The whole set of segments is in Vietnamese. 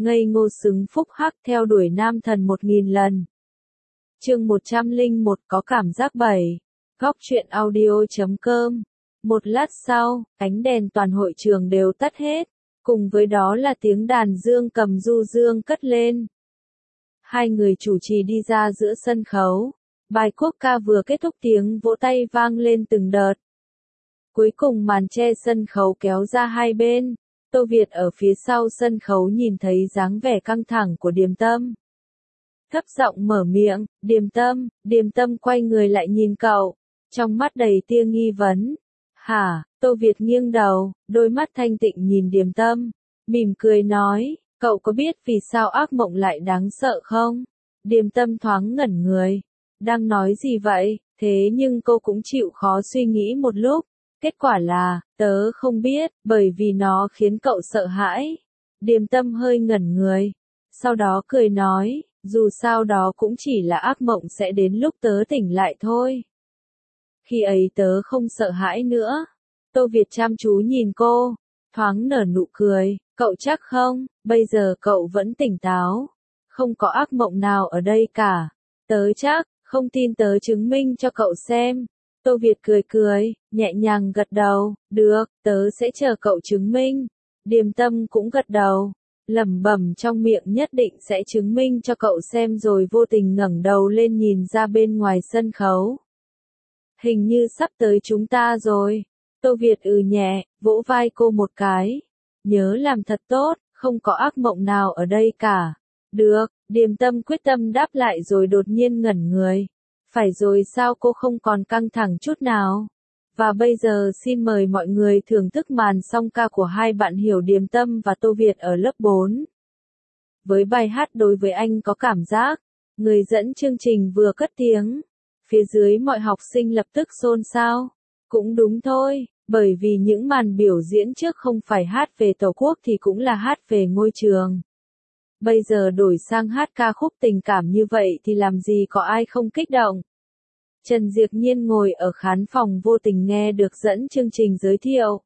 ngây ngô xứng phúc hắc theo đuổi nam thần 1000 lần. Chương 101 có cảm giác 7. Góc truyện audio.com. Một lát sau, ánh đèn toàn hội trường đều tắt hết, cùng với đó là tiếng đàn dương cầm du dương cất lên. Hai người chủ trì đi ra giữa sân khấu, bài quốc ca vừa kết thúc tiếng vỗ tay vang lên từng đợt. Cuối cùng màn che sân khấu kéo ra hai bên, Tô Việt ở phía sau sân khấu nhìn thấy dáng vẻ căng thẳng của Điềm Tâm. Thấp giọng mở miệng, Điềm Tâm quay người lại nhìn cậu, trong mắt đầy tia nghi vấn. Hả? Tô Việt nghiêng đầu, đôi mắt thanh tịnh nhìn Điềm Tâm, mỉm cười nói, cậu có biết vì sao ác mộng lại đáng sợ không? Điềm Tâm thoáng ngẩn người, đang nói gì vậy? Thế nhưng cô cũng chịu khó suy nghĩ một lúc, kết quả là, tớ không biết, bởi vì nó khiến cậu sợ hãi. Điềm Tâm hơi ngẩn người, sau đó cười nói, dù sao đó cũng chỉ là ác mộng sẽ đến lúc tớ tỉnh lại thôi. Khi ấy tớ không sợ hãi nữa. Tô Việt chăm chú nhìn cô, thoáng nở nụ cười, cậu chắc không, bây giờ cậu vẫn tỉnh táo. Không có ác mộng nào ở đây cả. Tớ chắc, không tin tớ chứng minh cho cậu xem. Tô Việt cười, nhẹ nhàng gật đầu, được, tớ sẽ chờ cậu chứng minh. Điềm Tâm cũng gật đầu, lẩm bẩm trong miệng nhất định sẽ chứng minh cho cậu xem rồi vô tình ngẩng đầu lên nhìn ra bên ngoài sân khấu. Hình như sắp tới chúng ta rồi. Tô Việt nhẹ, vỗ vai cô một cái. Nhớ làm thật tốt, không có ác mộng nào ở đây cả. Được, Điềm Tâm quyết tâm đáp lại rồi đột nhiên ngẩn người. Phải rồi sao cô không còn căng thẳng chút nào? Và bây giờ xin mời mọi người thưởng thức màn song ca của hai bạn Hiểu Điềm Tâm và Tô Việt ở lớp 4. Với bài hát Đối với anh có cảm giác, người dẫn chương trình vừa cất tiếng. Phía dưới mọi học sinh lập tức xôn xao. Cũng đúng thôi, bởi vì những màn biểu diễn trước không phải hát về Tổ quốc thì cũng là hát về ngôi trường. Bây giờ đổi sang hát ca khúc tình cảm như vậy thì làm gì có ai không kích động. Trần Diệp Nhiên ngồi ở khán phòng vô tình nghe được dẫn chương trình giới thiệu.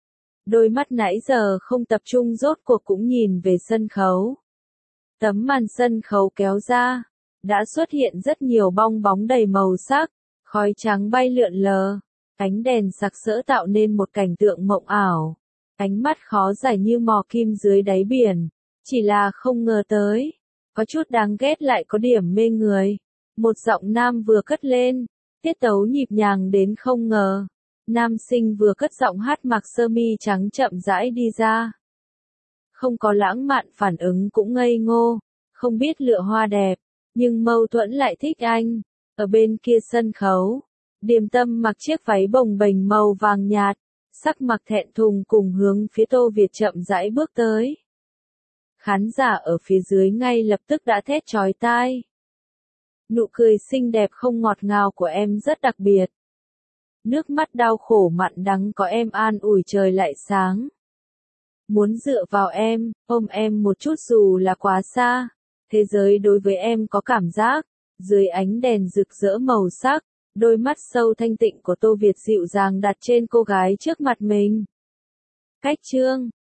Đôi mắt nãy giờ không tập trung rốt cuộc cũng nhìn về sân khấu. Tấm màn sân khấu kéo ra, đã xuất hiện rất nhiều bong bóng đầy màu sắc, khói trắng bay lượn lờ, ánh đèn sặc sỡ tạo nên một cảnh tượng mộng ảo. Ánh mắt khó giải như mò kim dưới đáy biển, chỉ là không ngờ tới, có chút đáng ghét lại có điểm mê người. Một giọng nam vừa cất lên, tiết tấu nhịp nhàng đến không ngờ. Nam sinh vừa cất giọng hát mặc sơ mi trắng chậm rãi đi ra. Không có lãng mạn phản ứng cũng ngây ngô, không biết lựa hoa đẹp, nhưng mâu thuẫn lại thích anh. Ở bên kia sân khấu, Điềm Tâm mặc chiếc váy bồng bềnh màu vàng nhạt, sắc mặt thẹn thùng cùng hướng phía Tô Việt chậm rãi bước tới. Khán giả ở phía dưới ngay lập tức đã thét chói tai. Nụ cười xinh đẹp không ngọt ngào của em rất đặc biệt. Nước mắt đau khổ mặn đắng có em an ủi trời lại sáng. Muốn dựa vào em, ôm em một chút dù là quá xa. Thế giới đối với em có cảm giác. Dưới ánh đèn rực rỡ màu sắc, đôi mắt sâu thanh tịnh của Tô Việt dịu dàng đặt trên cô gái trước mặt mình. Cách chương